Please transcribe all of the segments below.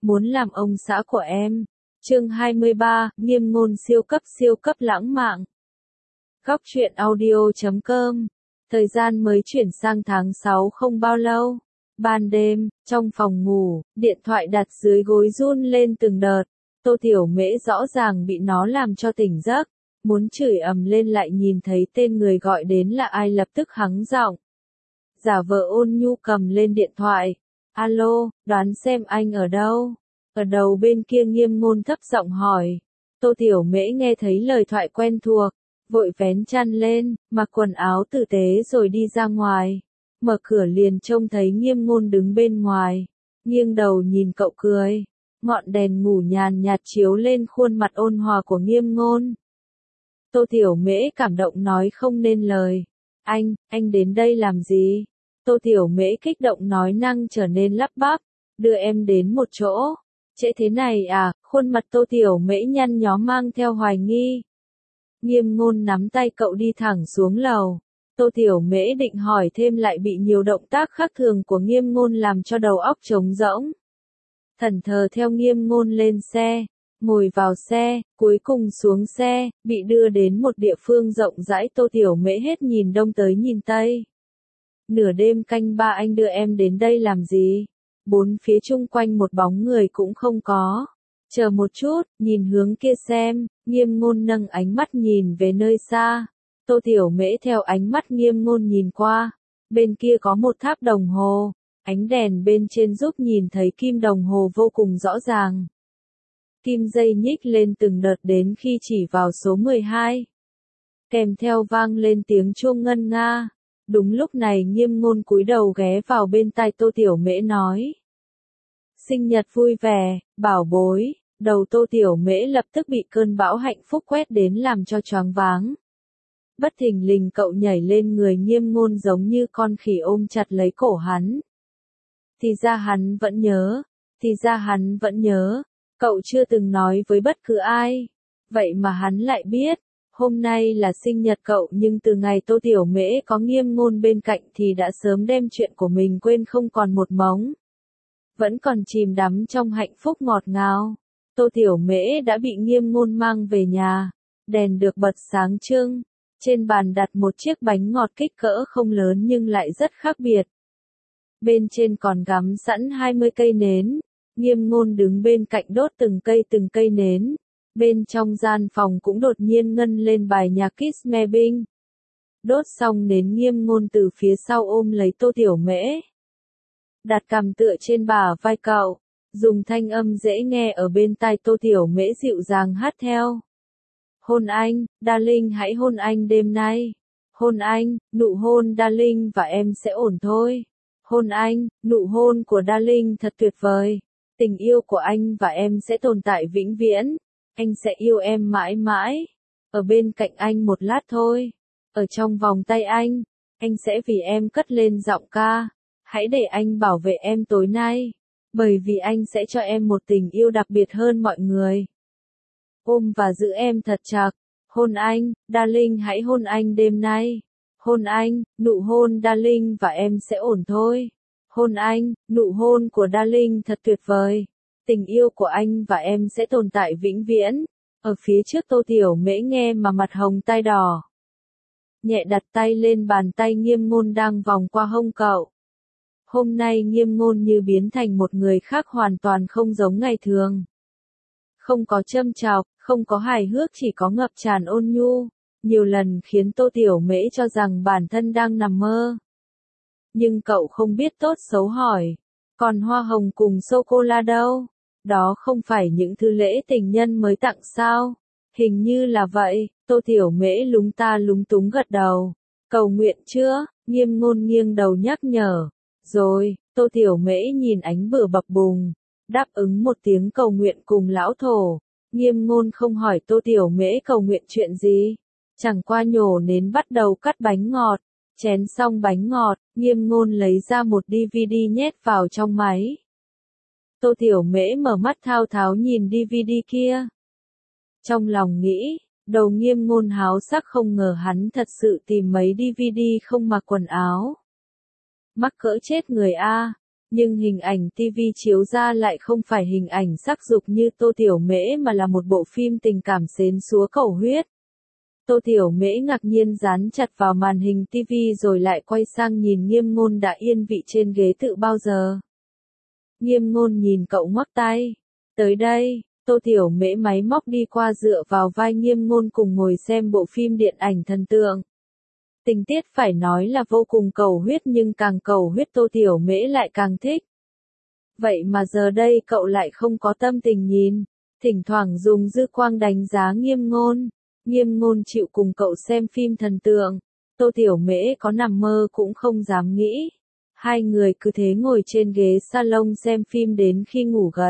muốn làm ông xã của em. Chương 23, Nghiêm ngôn siêu cấp lãng mạn. Góc truyện audio.com. Thời gian mới chuyển sang tháng 6 không bao lâu. Ban đêm, trong phòng ngủ, điện thoại đặt dưới gối run lên từng đợt. Tô Tiểu Mễ rõ ràng bị nó làm cho tỉnh giấc. Muốn chửi ầm lên lại nhìn thấy tên người gọi đến là ai lập tức hắng giọng. Giả vờ ôn nhu cầm lên điện thoại. Alo, đoán xem anh ở đâu? Ở đầu bên kia Nghiêm ngôn thấp giọng hỏi. Tô Tiểu Mễ nghe thấy lời thoại quen thuộc, vội vén chăn lên, mặc quần áo tử tế rồi đi ra ngoài. Mở cửa liền trông thấy Nghiêm ngôn đứng bên ngoài, nghiêng đầu nhìn cậu cười. Ngọn đèn ngủ nhàn nhạt chiếu lên khuôn mặt ôn hòa của Nghiêm ngôn. Tô Tiểu Mễ cảm động nói không nên lời. Anh đến đây làm gì? Tô Tiểu Mễ kích động nói năng trở nên lắp bắp. Đưa em đến một chỗ. Trễ thế này à? Khuôn mặt Tô Tiểu Mễ nhăn nhó mang theo hoài nghi. Nghiêm ngôn nắm tay cậu đi thẳng xuống lầu. Tô Tiểu Mễ định hỏi thêm lại bị nhiều động tác khác thường của Nghiêm ngôn làm cho đầu óc trống rỗng. Thẫn thờ theo Nghiêm ngôn lên xe, ngồi vào xe, cuối cùng xuống xe, bị đưa đến một địa phương rộng rãi. Tô Tiểu Mễ hết nhìn đông tới nhìn tây. Nửa đêm canh ba anh đưa em đến đây làm gì? Bốn phía chung quanh một bóng người cũng không có. Chờ một chút, nhìn hướng kia xem. Nghiêm ngôn nâng ánh mắt nhìn về nơi xa. Tô Tiểu Mễ theo ánh mắt Nghiêm ngôn nhìn qua. Bên kia có một tháp đồng hồ. Ánh đèn bên trên giúp nhìn thấy kim đồng hồ vô cùng rõ ràng. Kim dây nhích lên từng đợt đến khi chỉ vào số 12. Kèm theo vang lên tiếng chuông ngân nga. Đúng lúc này Nghiêm ngôn cúi đầu ghé vào bên tai Tô Tiểu Mễ nói. Sinh nhật vui vẻ, bảo bối. Đầu Tô Tiểu Mễ lập tức bị cơn bão hạnh phúc quét đến làm cho choáng váng. Bất thình lình cậu nhảy lên người Nghiêm ngôn giống như con khỉ ôm chặt lấy cổ hắn. Thì ra hắn vẫn nhớ. Cậu chưa từng nói với bất cứ ai. Vậy mà hắn lại biết. Hôm nay là sinh nhật cậu nhưng từ ngày Tô Tiểu Mễ có Nghiêm ngôn bên cạnh thì đã sớm đem chuyện của mình quên không còn một mống. Vẫn còn chìm đắm trong hạnh phúc ngọt ngào. Tô Tiểu Mễ đã bị Nghiêm ngôn mang về nhà. Đèn được bật sáng trưng. Trên bàn đặt một chiếc bánh ngọt kích cỡ không lớn nhưng lại rất khác biệt. Bên trên còn gắm sẵn 20 cây nến. Nghiêm ngôn đứng bên cạnh đốt từng cây nến. Bên trong gian phòng cũng đột nhiên ngân lên bài nhạc Kiss Me Bing. Đốt xong nến Nghiêm ngôn từ phía sau ôm lấy Tô Tiểu Mễ. Đặt cằm tựa trên bả vai cậu. Dùng thanh âm dễ nghe ở bên tai Tô Tiểu Mễ dịu dàng hát theo. Hôn anh, darling hãy hôn anh đêm nay. Hôn anh, nụ hôn darling và em sẽ ổn thôi. Hôn anh, nụ hôn của darling thật tuyệt vời. Tình yêu của anh và em sẽ tồn tại vĩnh viễn. Anh sẽ yêu em mãi mãi. Ở bên cạnh anh một lát thôi. Ở trong vòng tay anh sẽ vì em cất lên giọng ca. Hãy để anh bảo vệ em tối nay. Bởi vì anh sẽ cho em một tình yêu đặc biệt hơn mọi người. Ôm và giữ em thật chặt. Hôn anh, darling hãy hôn anh đêm nay. Hôn anh, nụ hôn darling và em sẽ ổn thôi. Hôn anh, nụ hôn của darling thật tuyệt vời. Tình yêu của anh và em sẽ tồn tại vĩnh viễn. Ở phía trước Tô Tiểu Mễ nghe mà mặt hồng tai đỏ. Nhẹ đặt tay lên bàn tay Nghiêm ngôn đang vòng qua hông cậu. Hôm nay Nghiêm ngôn như biến thành một người khác hoàn toàn không giống ngày thường. Không có châm chọc, không có hài hước, chỉ có ngập tràn ôn nhu. Nhiều lần khiến Tô Tiểu Mễ cho rằng bản thân đang nằm mơ. Nhưng cậu không biết tốt xấu hỏi. Còn hoa hồng cùng sô-cô-la đâu? Đó không phải những thứ lễ tình nhân mới tặng sao? Hình như là vậy. Tô Tiểu Mễ lúng ta lúng túng gật đầu. Cầu nguyện chưa? Nghiêm ngôn nghiêng đầu nhắc nhở. Rồi, Tô Tiểu Mễ nhìn ánh bửa bập bùng. Đáp ứng một tiếng cầu nguyện cùng lão thổ. Nghiêm ngôn không hỏi Tô Tiểu Mễ cầu nguyện chuyện gì. Chẳng qua nhổ nến bắt đầu cắt bánh ngọt. Chén xong bánh ngọt, Nghiêm ngôn lấy ra một DVD nhét vào trong máy. Tô Tiểu Mễ mở mắt thao tháo nhìn DVD kia. Trong lòng nghĩ, đầu Nghiêm ngôn háo sắc không ngờ hắn thật sự tìm mấy DVD không mặc quần áo. Mắc cỡ chết người a. Nhưng hình ảnh TV chiếu ra lại không phải hình ảnh sắc dục như Tô Tiểu Mễ mà là một bộ phim tình cảm xến xúa cầu huyết. Tô Tiểu Mễ ngạc nhiên dán chặt vào màn hình TV rồi lại quay sang nhìn Nghiêm Ngôn đã yên vị trên ghế tự bao giờ. Nghiêm Ngôn nhìn cậu ngoắc tay. Tới đây, Tô Tiểu Mễ máy móc đi qua dựa vào vai Nghiêm Ngôn cùng ngồi xem bộ phim điện ảnh thần tượng. Tình tiết phải nói là vô cùng cầu huyết nhưng càng cầu huyết Tô Tiểu Mễ lại càng thích. Vậy mà giờ đây cậu lại không có tâm tình nhìn, thỉnh thoảng dùng dư quang đánh giá Nghiêm Ngôn. Nghiêm Ngôn chịu cùng cậu xem phim thần tượng, Tô Tiểu Mễ có nằm mơ cũng không dám nghĩ. Hai người cứ thế ngồi trên ghế salon xem phim đến khi ngủ gật.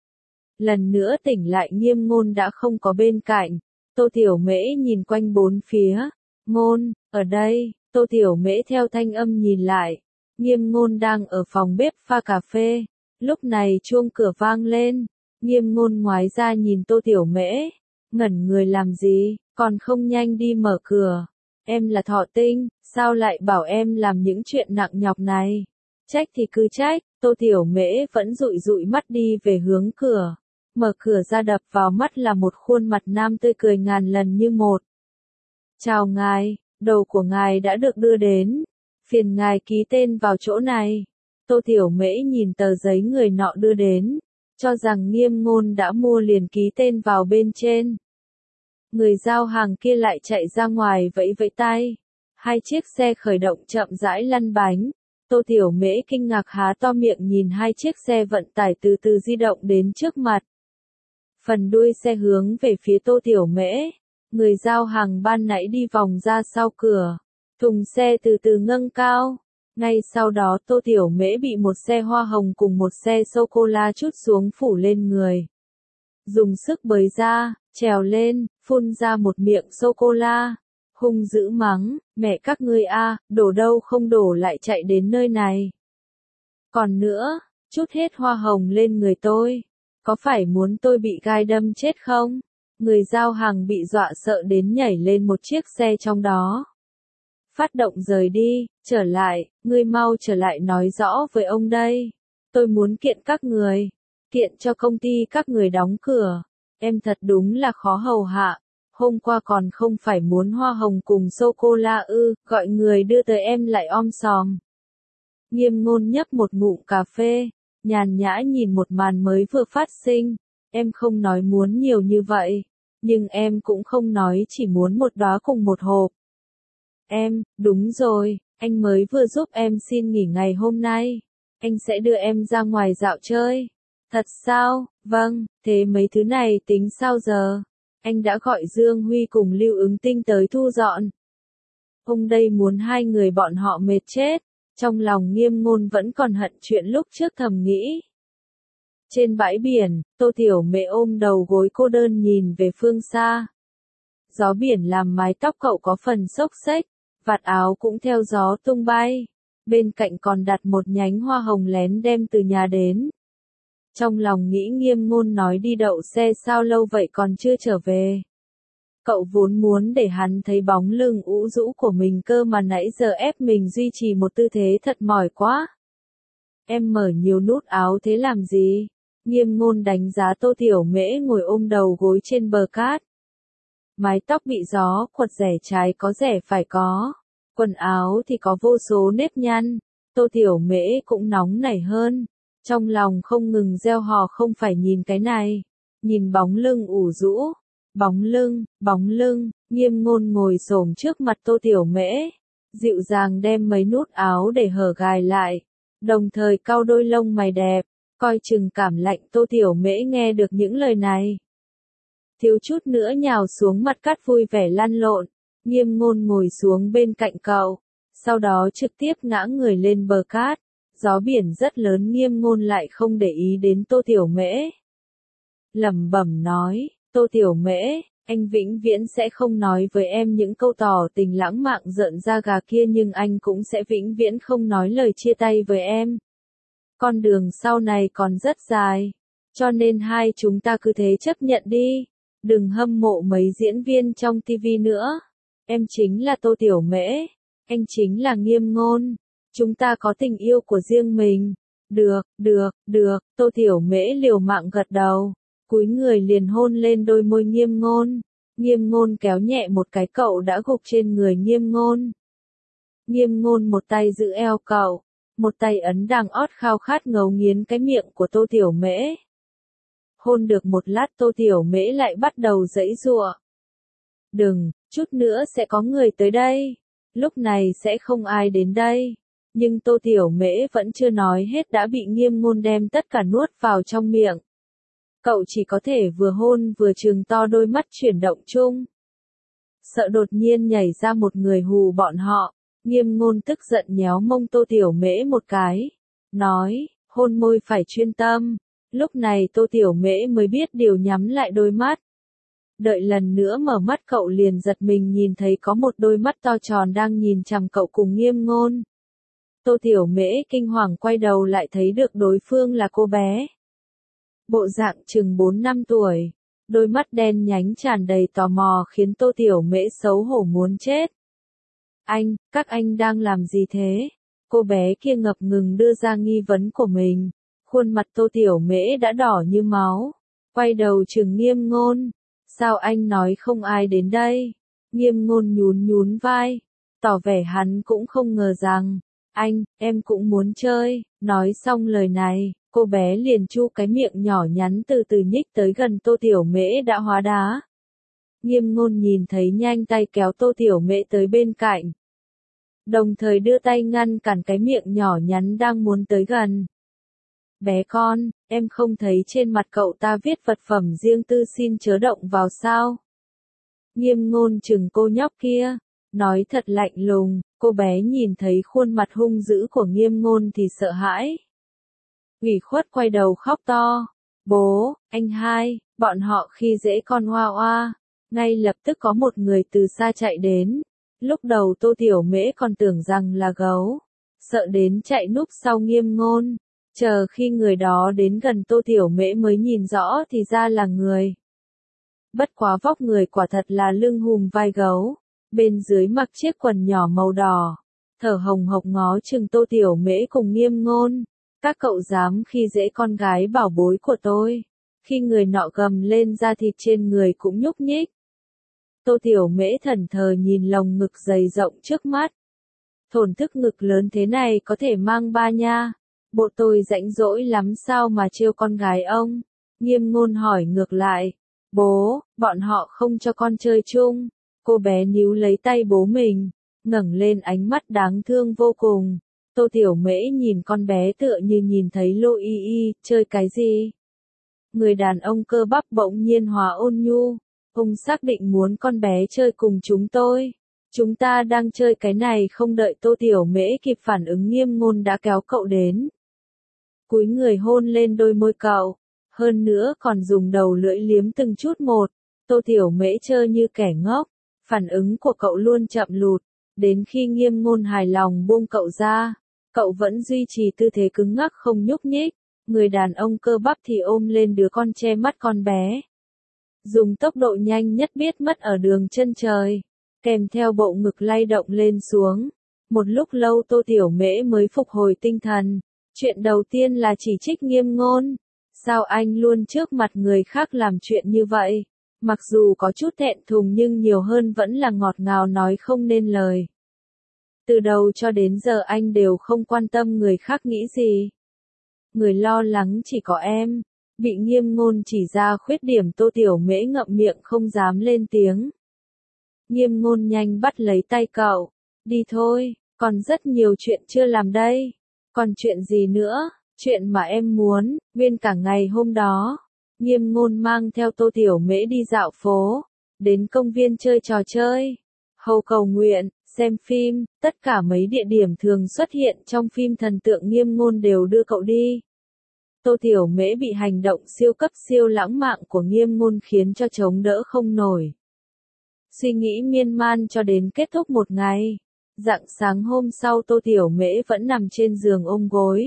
Lần nữa tỉnh lại Nghiêm Ngôn đã không có bên cạnh, Tô Tiểu Mễ nhìn quanh bốn phía. Ngôn, ở đây, Tô Tiểu Mễ theo thanh âm nhìn lại. Nghiêm Ngôn đang ở phòng bếp pha cà phê. Lúc này chuông cửa vang lên. Nghiêm Ngôn ngoái ra nhìn Tô Tiểu Mễ. Ngẩn người làm gì, còn không nhanh đi mở cửa. Em là Thọ Tinh, sao lại bảo em làm những chuyện nặng nhọc này? Trách thì cứ trách, Tô Tiểu Mễ vẫn dụi dụi mắt đi về hướng cửa. Mở cửa ra đập vào mắt là một khuôn mặt nam tươi cười ngàn lần như một. Chào ngài, đồ của ngài đã được đưa đến. Phiền ngài ký tên vào chỗ này. Tô Tiểu Mễ nhìn tờ giấy người nọ đưa đến, cho rằng Nghiêm Ngôn đã mua liền ký tên vào bên trên. Người giao hàng kia lại chạy ra ngoài vẫy vẫy tay. Hai chiếc xe khởi động chậm rãi lăn bánh. Tô Tiểu Mễ kinh ngạc há to miệng nhìn hai chiếc xe vận tải từ từ di động đến trước mặt. Phần đuôi xe hướng về phía Tô Tiểu Mễ. Người giao hàng ban nãy đi vòng ra sau cửa. Thùng xe từ từ nâng cao. Ngay sau đó Tô Tiểu Mễ bị một xe hoa hồng cùng một xe sô-cô-la trút xuống phủ lên người. Dùng sức bới ra, trèo lên, phun ra một miệng sô-cô-la. Hung dữ mắng, mẹ các ngươi a, đổ đâu không đổ lại chạy đến nơi này. Còn nữa, trút hết hoa hồng lên người tôi. Có phải muốn tôi bị gai đâm chết không? Người giao hàng bị dọa sợ đến nhảy lên một chiếc xe trong đó. Phát động rời đi, trở lại, ngươi mau trở lại nói rõ với ông đây. Tôi muốn kiện các người. Kiện cho công ty các người đóng cửa. Em thật đúng là khó hầu hạ. Hôm qua còn không phải muốn hoa hồng cùng sô-cô-la ư, gọi người đưa tới em lại om sòm. Nghiêm Ngôn nhấp một ngụm cà phê, nhàn nhã nhìn một màn mới vừa phát sinh. Em không nói muốn nhiều như vậy, nhưng em cũng không nói chỉ muốn một đóa cùng một hộp. Em, đúng rồi, anh mới vừa giúp em xin nghỉ ngày hôm nay. Anh sẽ đưa em ra ngoài dạo chơi. Thật sao? Vâng, thế mấy thứ này tính sao giờ? Anh đã gọi Dương Huy cùng Lưu Ứng Tinh tới thu dọn. Ông đây muốn hai người bọn họ mệt chết. Trong lòng Nghiêm Ngôn vẫn còn hận chuyện lúc trước thầm nghĩ. Trên bãi biển, Tô Tiểu Mễ ôm đầu gối cô đơn nhìn về phương xa. Gió biển làm mái tóc cậu có phần xốc xếch, vạt áo cũng theo gió tung bay. Bên cạnh còn đặt một nhánh hoa hồng lén đem từ nhà đến. Trong lòng nghĩ Nghiêm Ngôn nói đi đậu xe sao lâu vậy còn chưa trở về. Cậu vốn muốn để hắn thấy bóng lưng ũ rũ của mình cơ mà nãy giờ ép mình duy trì một tư thế thật mỏi quá. Em mở nhiều nút áo thế làm gì? Nghiêm Ngôn đánh giá Tô Tiểu Mễ ngồi ôm đầu gối trên bờ cát. Mái tóc bị gió quật rẻ trái có rẻ phải có. Quần áo thì có vô số nếp nhăn. Tô Tiểu Mễ cũng nóng nảy hơn. Trong lòng không ngừng gieo hò không phải nhìn cái này. Nhìn bóng lưng ủ rũ. Bóng lưng, Nghiêm Ngôn ngồi xổm trước mặt Tô Tiểu Mễ. Dịu dàng đem mấy nút áo để hở gài lại. Đồng thời cau đôi lông mày đẹp. Coi chừng cảm lạnh Tô Tiểu Mễ nghe được những lời này. Thiếu chút nữa nhào xuống mặt cát vui vẻ lăn lộn. Nghiêm Ngôn ngồi xuống bên cạnh cậu. Sau đó trực tiếp ngã người lên bờ cát. Gió biển rất lớn Nghiêm Ngôn lại không để ý đến Tô Tiểu Mễ. Lẩm bẩm nói, Tô Tiểu Mễ, anh vĩnh viễn sẽ không nói với em những câu tỏ tình lãng mạn rợn da gà kia nhưng anh cũng sẽ vĩnh viễn không nói lời chia tay với em. Con đường sau này còn rất dài, cho nên hai chúng ta cứ thế chấp nhận đi, đừng hâm mộ mấy diễn viên trong TV nữa. Em chính là Tô Tiểu Mễ, anh chính là Nghiêm Ngôn, chúng ta có tình yêu của riêng mình, được, Tô Tiểu Mễ liều mạng gật đầu, cúi người liền hôn lên đôi môi Nghiêm Ngôn. Nghiêm Ngôn kéo nhẹ một cái cậu đã gục trên người Nghiêm Ngôn. Nghiêm Ngôn một tay giữ eo cậu, một tay ấn đằng ót khao khát ngấu nghiến cái miệng của Tô Tiểu Mễ. Hôn được một lát Tô Tiểu Mễ lại bắt đầu giãy giụa. Đừng, chút nữa sẽ có người tới đây. Lúc này sẽ không ai đến đây. Nhưng Tô Tiểu Mễ vẫn chưa nói hết đã bị Nghiêm Ngôn đem tất cả nuốt vào trong miệng. Cậu chỉ có thể vừa hôn vừa trừng to đôi mắt chuyển động chung. Sợ đột nhiên nhảy ra một người hù bọn họ, Nghiêm Ngôn tức giận nhéo mông Tô Tiểu Mễ một cái. Nói, hôn môi phải chuyên tâm. Lúc này Tô Tiểu Mễ mới biết điều nhắm lại đôi mắt. Đợi lần nữa mở mắt cậu liền giật mình nhìn thấy có một đôi mắt to tròn đang nhìn chằm cậu cùng Nghiêm Ngôn. Tô Tiểu Mễ kinh hoàng quay đầu lại thấy được đối phương là cô bé. Bộ dạng chừng 4 năm tuổi, đôi mắt đen nhánh tràn đầy tò mò khiến Tô Tiểu Mễ xấu hổ muốn chết. Các anh đang làm gì thế? Cô bé kia ngập ngừng đưa ra nghi vấn của mình. Khuôn mặt Tô Tiểu Mễ đã đỏ như máu. Quay đầu trừng Nghiêm Ngôn. Sao anh nói không ai đến đây? Nghiêm Ngôn nhún vai, tỏ vẻ hắn cũng không ngờ rằng. Em cũng muốn chơi. Nói xong lời này, cô bé liền chu cái miệng nhỏ nhắn từ từ nhích tới gần Tô Tiểu Mễ đã hóa đá. Nghiêm Ngôn nhìn thấy nhanh tay kéo Tô Tiểu Mễ tới bên cạnh. Đồng thời đưa tay ngăn cản cái miệng nhỏ nhắn đang muốn tới gần. Bé con, em không thấy trên mặt cậu ta viết vật phẩm riêng tư xin chớ động vào sao? Nghiêm Ngôn chừng cô nhóc kia, nói thật lạnh lùng, cô bé nhìn thấy khuôn mặt hung dữ của Nghiêm Ngôn thì sợ hãi. Ủy khuất quay đầu khóc to, bố, anh hai, bọn họ khi dễ con Hoa Hoa. Ngay lập tức có một người từ xa chạy đến. Lúc đầu Tô Tiểu Mễ còn tưởng rằng là gấu, sợ đến chạy núp sau Nghiêm Ngôn. Chờ khi người đó đến gần Tô Tiểu Mễ mới nhìn rõ thì ra là người. Bất quá vóc người quả thật là lưng hùm vai gấu, bên dưới mặc chiếc quần nhỏ màu đỏ, thở hồng hộc ngó chừng Tô Tiểu Mễ cùng Nghiêm Ngôn. Các cậu dám khi dễ con gái bảo bối của tôi. Khi người nọ gầm lên da thịt trên người cũng nhúc nhích. Tô Tiểu Mễ thẫn thờ nhìn lồng ngực dày rộng trước mắt. Thổn thức ngực lớn thế này có thể mang ba nha. Bộ tôi rãnh rỗi lắm sao mà trêu con gái ông? Nghiêm Ngôn hỏi ngược lại. Bố, bọn họ không cho con chơi chung. Cô bé níu lấy tay bố mình, ngẩng lên ánh mắt đáng thương vô cùng. Tô Tiểu Mễ nhìn con bé tựa như nhìn thấy Lô Y Y, chơi cái gì? Người đàn ông cơ bắp bỗng nhiên hóa ôn nhu. Ông xác định muốn con bé chơi cùng chúng tôi. Chúng ta đang chơi cái này không đợi Tô Tiểu Mễ kịp phản ứng Nghiêm Ngôn đã kéo cậu đến. Cúi người hôn lên đôi môi cậu. Hơn nữa còn dùng đầu lưỡi liếm từng chút một. Tô Tiểu Mễ trơ như kẻ ngốc. Phản ứng của cậu luôn chậm lụt. Đến khi Nghiêm Ngôn hài lòng buông cậu ra, cậu vẫn duy trì tư thế cứng ngắc không nhúc nhích. Người đàn ông cơ bắp thì ôm lên đứa con che mắt con bé. Dùng tốc độ nhanh nhất biết mất ở đường chân trời, kèm theo bộ ngực lay động lên xuống. Một lúc lâu Tô Tiểu Mễ mới phục hồi tinh thần. Chuyện đầu tiên là chỉ trích Nghiêm Ngôn. Sao anh luôn trước mặt người khác làm chuyện như vậy? Mặc dù có chút thẹn thùng nhưng nhiều hơn vẫn là ngọt ngào nói không nên lời. Từ đầu cho đến giờ anh đều không quan tâm người khác nghĩ gì. Người lo lắng chỉ có em. Bị Nghiêm Ngôn chỉ ra khuyết điểm Tô Tiểu Mễ ngậm miệng không dám lên tiếng. Nghiêm Ngôn nhanh bắt lấy tay cậu. Đi thôi, còn rất nhiều chuyện chưa làm đây. Còn chuyện gì nữa? Chuyện mà em muốn, nguyên cả ngày hôm đó. Nghiêm Ngôn mang theo Tô Tiểu Mễ đi dạo phố, đến công viên chơi trò chơi, hầu cầu nguyện, xem phim, tất cả mấy địa điểm thường xuất hiện trong phim thần tượng Nghiêm Ngôn đều đưa cậu đi. Tô Tiểu Mễ bị hành động siêu cấp siêu lãng mạn của Nghiêm Ngôn khiến cho chống đỡ không nổi. Suy nghĩ miên man cho đến kết thúc một ngày. Rạng sáng hôm sau Tô Tiểu Mễ vẫn nằm trên giường ôm gối.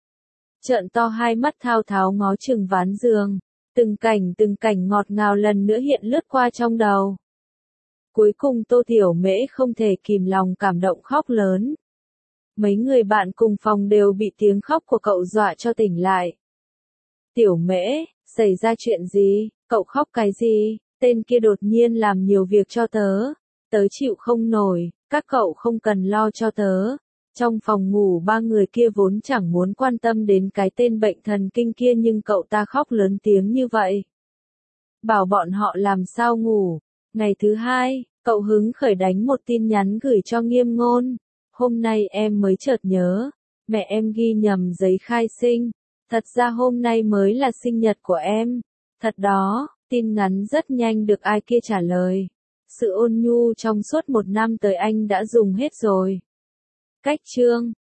Trợn to hai mắt thao tháo ngó chừng ván giường. Từng cảnh ngọt ngào lần nữa hiện lướt qua trong đầu. Cuối cùng Tô Tiểu Mễ không thể kìm lòng cảm động khóc lớn. Mấy người bạn cùng phòng đều bị tiếng khóc của cậu dọa cho tỉnh lại. Tiểu Mễ, xảy ra chuyện gì, cậu khóc cái gì, tên kia đột nhiên làm nhiều việc cho tớ. Tớ chịu không nổi, các cậu không cần lo cho tớ. Trong phòng ngủ ba người kia vốn chẳng muốn quan tâm đến cái tên bệnh thần kinh kia nhưng cậu ta khóc lớn tiếng như vậy. Bảo bọn họ làm sao ngủ. Ngày thứ hai, cậu hứng khởi đánh một tin nhắn gửi cho Nghiêm Ngôn. Hôm nay em mới chợt nhớ, mẹ em ghi nhầm giấy khai sinh. Thật ra hôm nay mới là sinh nhật của em. Thật đó, tin ngắn rất nhanh được ai kia trả lời. Sự ôn nhu trong suốt 1 năm tới anh đã dùng hết rồi. Cách chương